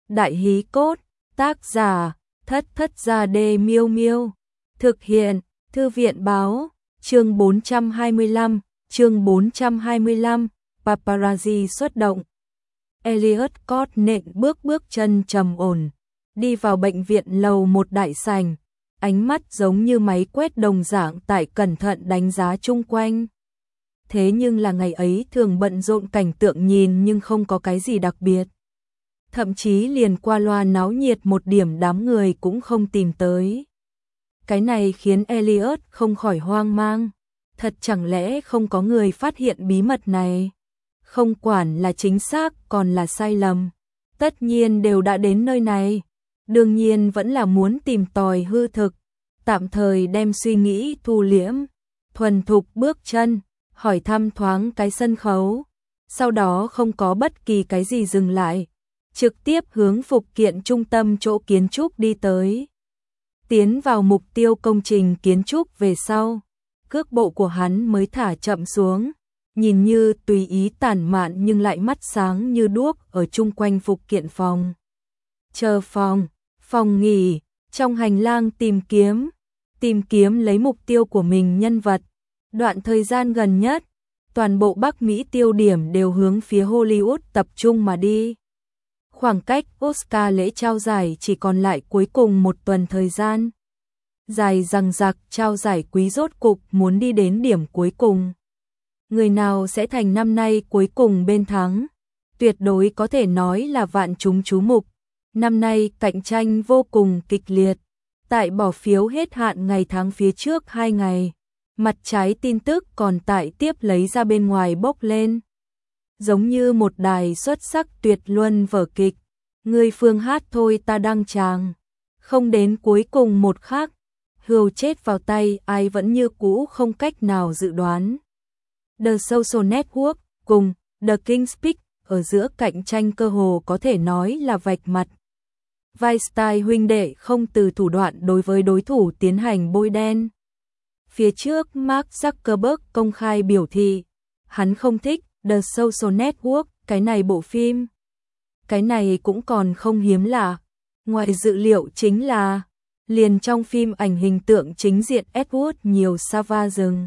Đại hí cốt, tác giả, Thất Thất Gia Đê Miêu Miêu. Thực hiện, Thư viện báo, chương 425, Paparazzi xuất động. Elliot Scott nện bước chân trầm ổn, đi vào bệnh viện lầu một đại sảnh, ánh mắt giống như máy quét đồng dạng tại cẩn thận đánh giá chung quanh. Thế nhưng là ngày ấy thường bận rộn cảnh tượng nhìn nhưng không có cái gì đặc biệt. Thậm chí liền qua loa náo nhiệt một điểm đám người cũng không tìm tới. Cái này khiến Elliot không khỏi hoang mang. Thật chẳng lẽ không có người phát hiện bí mật này? Không quản là chính xác còn là sai lầm. Tất nhiên đều đã đến nơi này. Đương nhiên vẫn là muốn tìm tòi hư thực. Tạm thời đem suy nghĩ thu liễm. Thuần thục bước chân, hỏi thăm thoáng cái sân khấu. Sau đó không có bất kỳ cái gì dừng lại. Trực tiếp hướng phục kiện trung tâm chỗ kiến trúc đi tới. Tiến vào mục tiêu công trình kiến trúc về sau. Cước bộ của hắn mới thả chậm xuống. Nhìn như tùy ý tản mạn nhưng lại mắt sáng như đuốc ở chung quanh phục kiện phòng. Chờ phòng nghỉ, trong hành lang tìm kiếm lấy mục tiêu của mình nhân vật. Đoạn thời gian gần nhất, toàn bộ Bắc Mỹ tiêu điểm đều hướng phía Hollywood tập trung mà đi. Khoảng cách Oscar lễ trao giải chỉ còn lại cuối cùng một tuần thời gian. Dài dằng dặc trao giải quý rốt cục muốn đi đến điểm cuối cùng. Người nào sẽ thành năm nay cuối cùng bên thắng? Tuyệt đối có thể nói là vạn chúng chú mục. Năm nay cạnh tranh vô cùng kịch liệt. Tại bỏ phiếu hết hạn ngày tháng phía trước 2 ngày, mặt trái tin tức còn tại tiếp lấy ra bên ngoài bốc lên. Giống như một đài xuất sắc tuyệt luân vở kịch. Người phương hát thôi ta đăng tràng. Không đến cuối cùng một khắc, hươu chết vào tay ai vẫn như cũ không cách nào dự đoán. The Social Network cùng The King's Speech ở giữa cạnh tranh cơ hồ có thể nói là vạch mặt. Weinstein huynh đệ không từ thủ đoạn đối với đối thủ tiến hành bôi đen. Phía trước Mark Zuckerberg công khai biểu thị, hắn không thích The Social Network, cái này bộ phim. Cái này cũng còn không hiếm lạ. Ngoài dự liệu chính là, liền trong phim ảnh hình tượng chính diện Edward nhiều Sava rừng.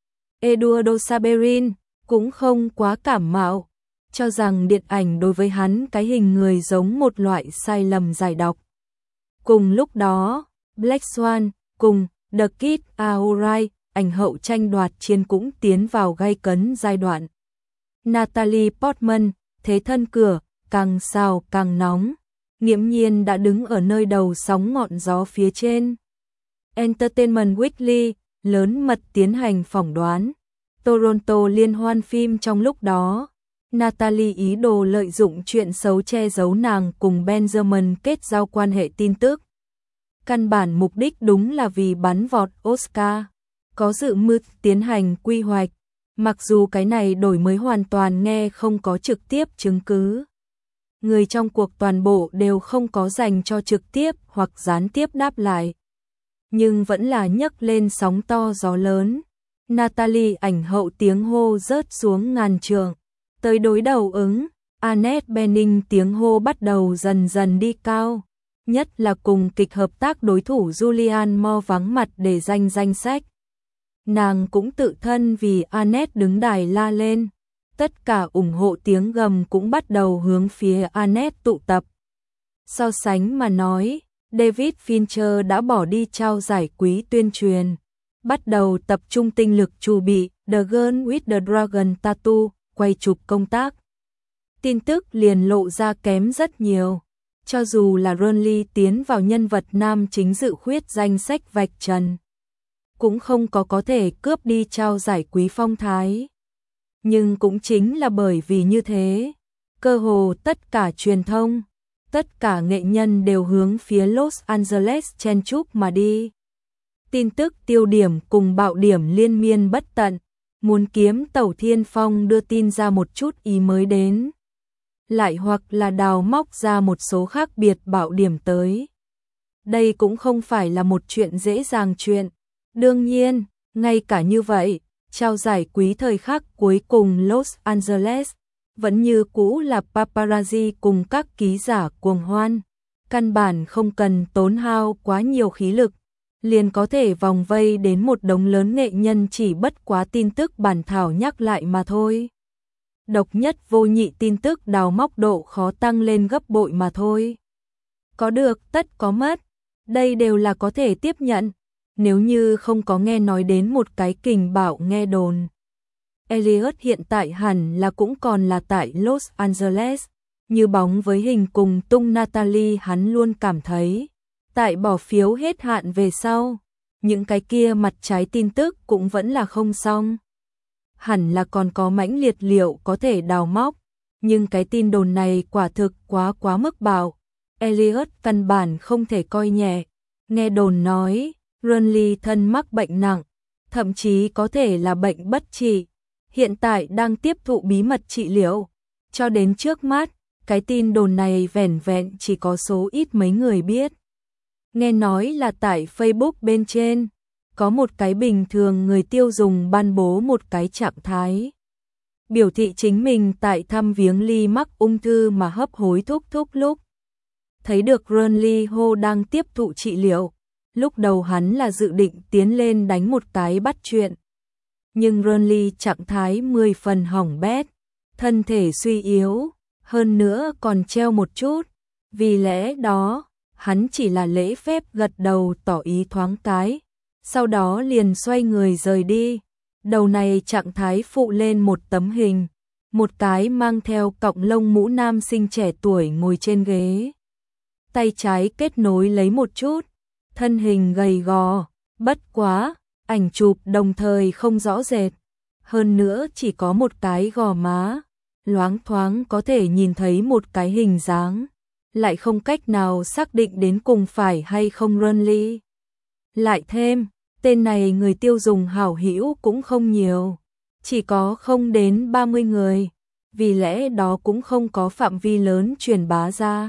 Eduardo Saberin cũng không quá cảm mạo, cho rằng điện ảnh đối với hắn cái hình người giống một loại sai lầm giải độc. Cùng lúc đó, Black Swan cùng The Kid Aorai, ảnh hậu tranh đoạt chiến cũng tiến vào gay cấn giai đoạn. Natalie Portman, thế thân cửa, càng xào càng nóng, nghiễm nhiên đã đứng ở nơi đầu sóng ngọn gió phía trên. Entertainment Weekly, lớn mật tiến hành phỏng đoán. Toronto liên hoan phim trong lúc đó, Natalie ý đồ lợi dụng chuyện xấu che giấu nàng cùng Benjamin kết giao quan hệ tin tức. Căn bản mục đích đúng là vì bắn vọt Oscar, có dự mưu tiến hành quy hoạch, mặc dù cái này đổi mới hoàn toàn nghe không có trực tiếp chứng cứ. Người trong cuộc toàn bộ đều không có dành cho trực tiếp hoặc gián tiếp đáp lại. Nhưng vẫn là nhấc lên sóng to gió lớn. Natalie ảnh hậu tiếng hô rớt xuống ngàn trượng. Tới đối đầu ứng, Annette Bening tiếng hô bắt đầu dần dần đi cao. Nhất là cùng kịch hợp tác đối thủ Julianne Moore vắng mặt để danh sách. Nàng cũng tự thân vì Annette đứng đài la lên. Tất cả ủng hộ tiếng gầm cũng bắt đầu hướng phía Annette tụ tập. So sánh mà nói, David Fincher đã bỏ đi trao giải quý tuyên truyền. Bắt đầu tập trung tinh lực chuẩn bị The Girl with the Dragon Tattoo, quay chụp công tác. Tin tức liền lộ ra kém rất nhiều. Cho dù là Ron Lee tiến vào nhân vật nam chính dự khuyết danh sách vạch trần, cũng không có thể cướp đi trao giải quý phong thái. Nhưng cũng chính là bởi vì như thế, cơ hồ tất cả truyền thông, tất cả nghệ nhân đều hướng phía Los Angeles chen chúc mà đi. Tin tức tiêu điểm cùng bạo điểm liên miên bất tận, muốn kiếm Tẩu Thiên Phong đưa tin ra một chút ý mới đến. Lại hoặc là đào móc ra một số khác biệt bạo điểm tới. Đây cũng không phải là một chuyện dễ dàng chuyện. Đương nhiên, ngay cả như vậy, trao giải quý thời khắc cuối cùng Los Angeles, vẫn như cũ là paparazzi cùng các ký giả cuồng hoan, căn bản không cần tốn hao quá nhiều khí lực, liền có thể vòng vây đến một đống lớn nghệ nhân chỉ bất quá tin tức bản thảo nhắc lại mà thôi. Độc nhất vô nhị tin tức đào móc độ khó tăng lên gấp bội mà thôi. Có được tất có mất, đây đều là có thể tiếp nhận, nếu như không có nghe nói đến một cái kình bạo nghe đồn. Elliot hiện tại hẳn là cũng còn là tại Los Angeles, như bóng với hình cùng tung Natalie. Hắn luôn cảm thấy, tại bỏ phiếu hết hạn về sau, những cái kia mặt trái tin tức cũng vẫn là không xong. Hẳn là còn có mãnh liệt liệu có thể đào móc, nhưng cái tin đồn này quả thực quá mức bạo. Elliot căn bản không thể coi nhẹ, nghe đồn nói, Renly thân mắc bệnh nặng, thậm chí có thể là bệnh bất trị, hiện tại đang tiếp thụ bí mật trị liệu. Cho đến trước mắt, cái tin đồn này vẻn vẹn chỉ có số ít mấy người biết. Nghe nói là tại Facebook bên trên, có một cái bình thường người tiêu dùng ban bố một cái trạng thái, biểu thị chính mình tại thăm viếng Lee mắc ung thư mà hấp hối thúc lúc. Thấy được Renly Ho đang tiếp thụ trị liệu, lúc đầu hắn là dự định tiến lên đánh một cái bắt chuyện. Nhưng Renly trạng thái 10 phần hỏng bét, thân thể suy yếu, hơn nữa còn treo một chút, vì lẽ đó, hắn chỉ là lễ phép gật đầu tỏ ý thoáng cái, sau đó liền xoay người rời đi. Đầu này trạng thái phụ lên một tấm hình, một cái mang theo cọng lông mũ nam sinh trẻ tuổi ngồi trên ghế. Tay trái kết nối lấy một chút, thân hình gầy gò, bất quá, ảnh chụp đồng thời không rõ rệt, hơn nữa chỉ có một cái gò má, loáng thoáng có thể nhìn thấy một cái hình dáng, lại không cách nào xác định đến cùng phải hay không Renly. Lại thêm, tên này người tiêu dùng hảo hữu cũng không nhiều, chỉ có không đến 30 người, vì lẽ đó cũng không có phạm vi lớn truyền bá ra.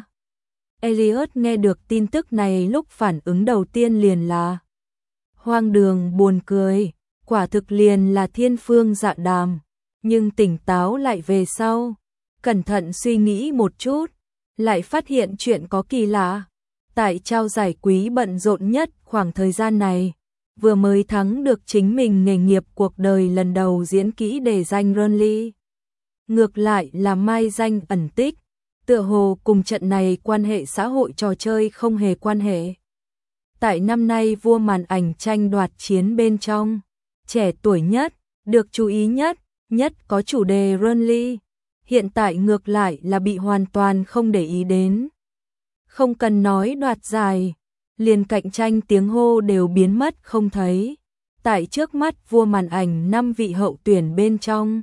Elliot nghe được tin tức này lúc phản ứng đầu tiên liền là hoang đường buồn cười, quả thực liền là thiên phương dạ đàm, nhưng tỉnh táo lại về sau, cẩn thận suy nghĩ một chút, lại phát hiện chuyện có kỳ lạ. Tại trao giải quý bận rộn nhất khoảng thời gian này, vừa mới thắng được chính mình nghề nghiệp cuộc đời lần đầu diễn kỹ để danh Renly. Ngược lại là mai danh ẩn tích, tựa hồ cùng trận này quan hệ xã hội trò chơi không hề quan hệ. Tại năm nay vua màn ảnh tranh đoạt chiến bên trong, trẻ tuổi nhất, được chú ý nhất có chủ đề Renly, hiện tại ngược lại là bị hoàn toàn không để ý đến. Không cần nói đoạt giải, liền cạnh tranh tiếng hô đều biến mất không thấy. Tại trước mắt vua màn ảnh 5 vị hậu tuyển bên trong,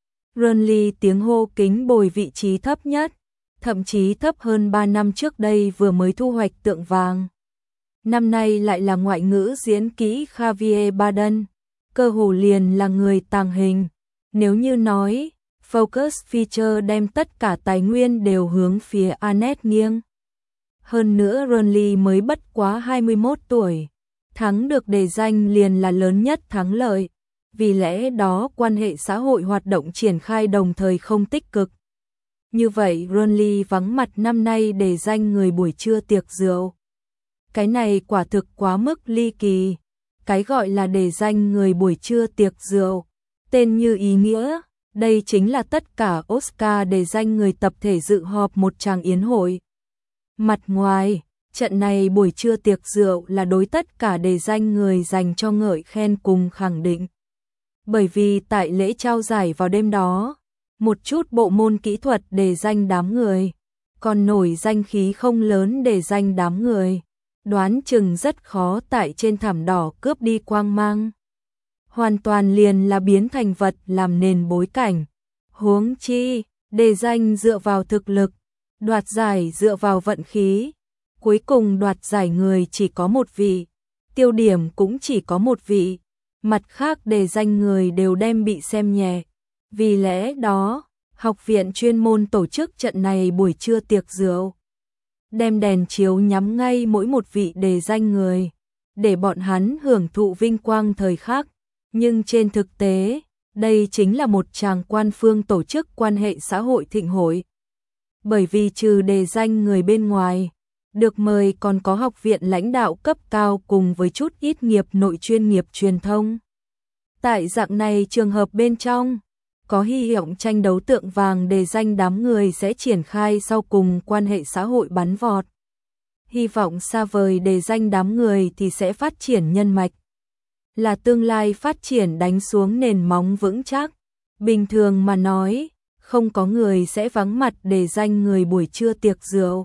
Renly tiếng hô kính bồi vị trí thấp nhất, thậm chí thấp hơn 3 năm trước đây vừa mới thu hoạch tượng vàng. Năm nay lại là ngoại ngữ diễn kỹ Javier Bardem, cơ hồ liền là người tàng hình. Nếu như nói, Focus Feature đem tất cả tài nguyên đều hướng phía Annette nghiêng. Hơn nữa Renly mới bất quá 21 tuổi, thắng được đề danh liền là lớn nhất thắng lợi, vì lẽ đó quan hệ xã hội hoạt động triển khai đồng thời không tích cực. Như vậy Renly vắng mặt năm nay đề danh người buổi trưa tiệc rượu. Cái này quả thực quá mức ly kỳ, cái gọi là đề danh người buổi trưa tiệc rượu, tên như ý nghĩa, đây chính là tất cả Oscar đề danh người tập thể dự họp một tràng yến hội. Mặt ngoài, trận này buổi trưa tiệc rượu là đối tất cả đề danh người dành cho ngợi khen cùng khẳng định. Bởi vì tại lễ trao giải vào đêm đó, một chút bộ môn kỹ thuật đề danh đám người, còn nổi danh khí không lớn đề danh đám người, đoán chừng rất khó tại trên thảm đỏ cướp đi quang mang. Hoàn toàn liền là biến thành vật làm nền bối cảnh. Huống chi, đề danh dựa vào thực lực, đoạt giải dựa vào vận khí, cuối cùng đoạt giải người chỉ có một vị, tiêu điểm cũng chỉ có một vị, mặt khác đề danh người đều đem bị xem nhẹ. Vì lẽ đó, học viện chuyên môn tổ chức trận này buổi trưa tiệc rượu, đem đèn chiếu nhắm ngay mỗi một vị đề danh người, để bọn hắn hưởng thụ vinh quang thời khắc. Nhưng trên thực tế, đây chính là một tràng quan phương tổ chức quan hệ xã hội thịnh hội. Bởi vì trừ đề danh người bên ngoài, được mời còn có học viện lãnh đạo cấp cao cùng với chút ít nghiệp nội chuyên nghiệp truyền thông. Tại dạng này trường hợp bên trong, có hy vọng tranh đấu tượng vàng đề danh đám người sẽ triển khai sau cùng quan hệ xã hội bắn vọt. Hy vọng xa vời đề danh đám người thì sẽ phát triển nhân mạch. Là tương lai phát triển đánh xuống nền móng vững chắc. Bình thường mà nói, không có người sẽ vắng mặt đề danh người buổi trưa tiệc rượu.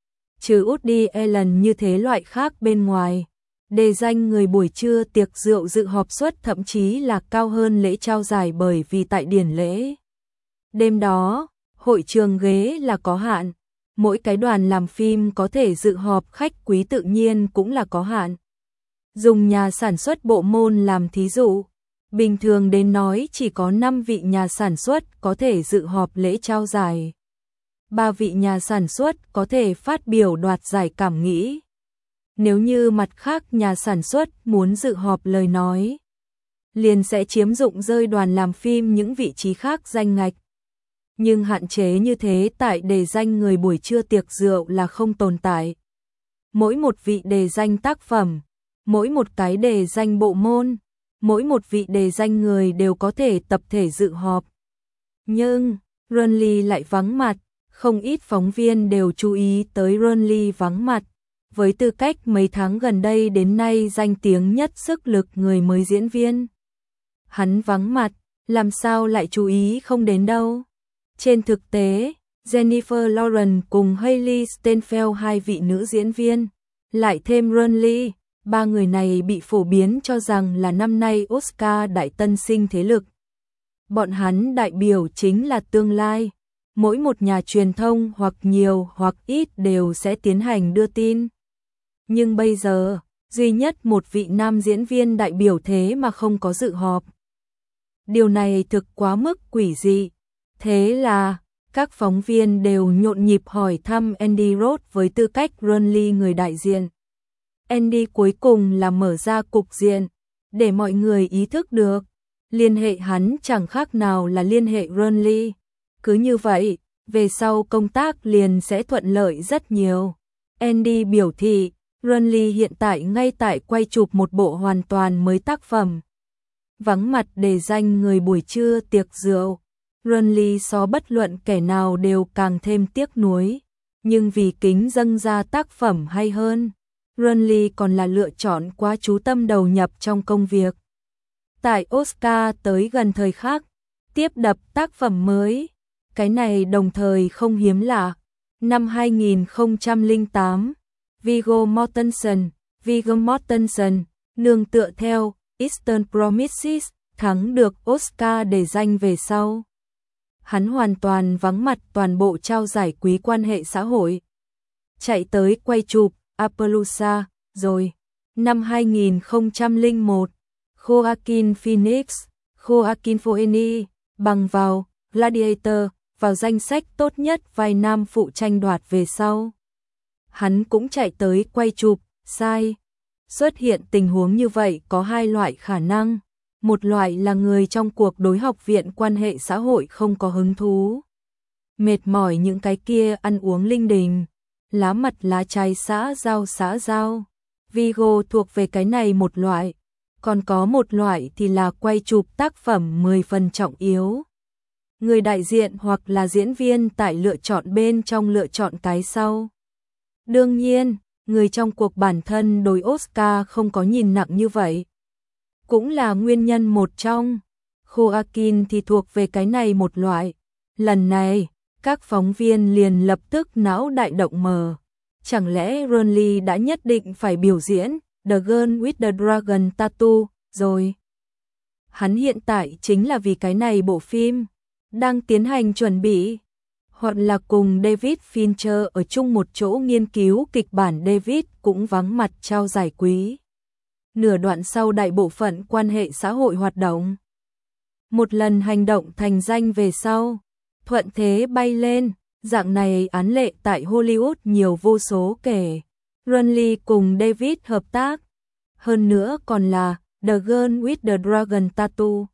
Trừ Woody Allen như thế loại khác bên ngoài, đề danh người buổi trưa tiệc rượu dự họp suất thậm chí là cao hơn lễ trao giải bởi vì tại điển lễ. Đêm đó, hội trường ghế là có hạn, mỗi cái đoàn làm phim có thể dự họp khách quý tự nhiên cũng là có hạn. Dùng nhà sản xuất bộ môn làm thí dụ, bình thường đến nói chỉ có 5 vị nhà sản xuất có thể dự họp lễ trao giải. 3 vị nhà sản xuất có thể phát biểu đoạt giải cảm nghĩ. Nếu như mặt khác nhà sản xuất muốn dự họp lời nói, liền sẽ chiếm dụng rơi đoàn làm phim những vị trí khác danh ngạch. Nhưng hạn chế như thế tại đề danh người buổi trưa tiệc rượu là không tồn tại. Mỗi một vị đề danh tác phẩm, mỗi một cái đề danh bộ môn, mỗi một vị đề danh người đều có thể tập thể dự họp. Nhưng, Rurnley lại vắng mặt, không ít phóng viên đều chú ý tới Rurnley vắng mặt. Với tư cách mấy tháng gần đây đến nay danh tiếng nhất sức lực người mới diễn viên. Hắn vắng mặt, làm sao lại chú ý không đến đâu. Trên thực tế, Jennifer Lawrence cùng Hailee Steinfeld hai vị nữ diễn viên, lại thêm Rurnley, ba người này bị phổ biến cho rằng là năm nay Oscar đại tân sinh thế lực. Bọn hắn đại biểu chính là tương lai. Mỗi một nhà truyền thông hoặc nhiều hoặc ít đều sẽ tiến hành đưa tin. Nhưng bây giờ, duy nhất một vị nam diễn viên đại biểu thế mà không có dự họp. Điều này thực quá mức quỷ dị. Thế là, các phóng viên đều nhộn nhịp hỏi thăm Andy Roth với tư cách Rurnley người đại diện. Andy cuối cùng là mở ra cục diện, để mọi người ý thức được, liên hệ hắn chẳng khác nào là liên hệ Rurnley. Cứ như vậy, về sau công tác liền sẽ thuận lợi rất nhiều. Andy biểu thị, Rurnley hiện tại ngay tại quay chụp một bộ hoàn toàn mới tác phẩm. Vắng mặt đề danh người buổi trưa tiệc rượu, Rurnley so bất luận kẻ nào đều càng thêm tiếc nuối. Nhưng vì kính dâng ra tác phẩm hay hơn, Rurnley còn là lựa chọn quá chú tâm đầu nhập trong công việc. Tại Oscar tới gần thời khắc, tiếp đập tác phẩm mới. Cái này đồng thời không hiếm lạ. Năm 2008, Viggo Mortensen, nương tựa theo Eastern Promises, thắng được Oscar để danh về sau. Hắn hoàn toàn vắng mặt toàn bộ trao giải quý quan hệ xã hội. Chạy tới quay chụp Appaloosa, rồi. Năm 2001, Joaquin Phoenix bằng vào Gladiator, vào danh sách tốt nhất vai nam phụ tranh đoạt về sau. Hắn cũng chạy tới quay chụp, sai. Xuất hiện tình huống như vậy có hai loại khả năng. Một loại là người trong cuộc đối học viện quan hệ xã hội không có hứng thú. Mệt mỏi những cái kia ăn uống linh đình, lá mặt lá trái xã giao. Viggo thuộc về cái này một loại. Còn có một loại thì là quay chụp tác phẩm 10 phần trọng yếu. Người đại diện hoặc là diễn viên tại lựa chọn bên trong lựa chọn cái sau. Đương nhiên, người trong cuộc bản thân đối Oscar không có nhìn nặng như vậy. Cũng là nguyên nhân một trong. Joaquin thì thuộc về cái này một loại. Lần này, các phóng viên liền lập tức não đại động mờ. Chẳng lẽ Rurnley đã nhất định phải biểu diễn The Girl with the Dragon Tattoo rồi? Hắn hiện tại chính là vì cái này bộ phim đang tiến hành chuẩn bị, hoặc là cùng David Fincher ở chung một chỗ nghiên cứu kịch bản. David cũng vắng mặt trao giải quý. Nửa đoạn sau đại bộ phận quan hệ xã hội hoạt động. Một lần hành động thành danh về sau, thuận thế bay lên, dạng này án lệ tại Hollywood nhiều vô số kể. Rurnley cùng David hợp tác, hơn nữa còn là The Girl with the Dragon Tattoo.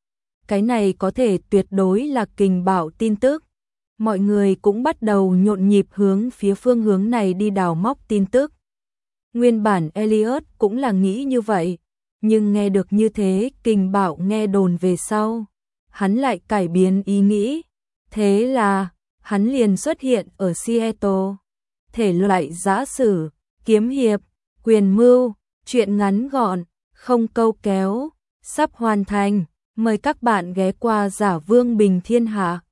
cái này có thể tuyệt đối là kình bạo tin tức. Mọi người cũng bắt đầu nhộn nhịp hướng phía phương hướng này đi đào móc tin tức. Nguyên bản Elliot cũng là nghĩ như vậy, nhưng nghe được như thế kình bạo nghe đồn về sau, hắn lại cải biến ý nghĩ. Thế là, hắn liền xuất hiện ở Seattle. Thể loại giã sử, kiếm hiệp, quyền mưu, truyện ngắn gọn, không câu kéo, sắp hoàn thành. Mời các bạn ghé qua Giả Vương Bình Thiên Hạ.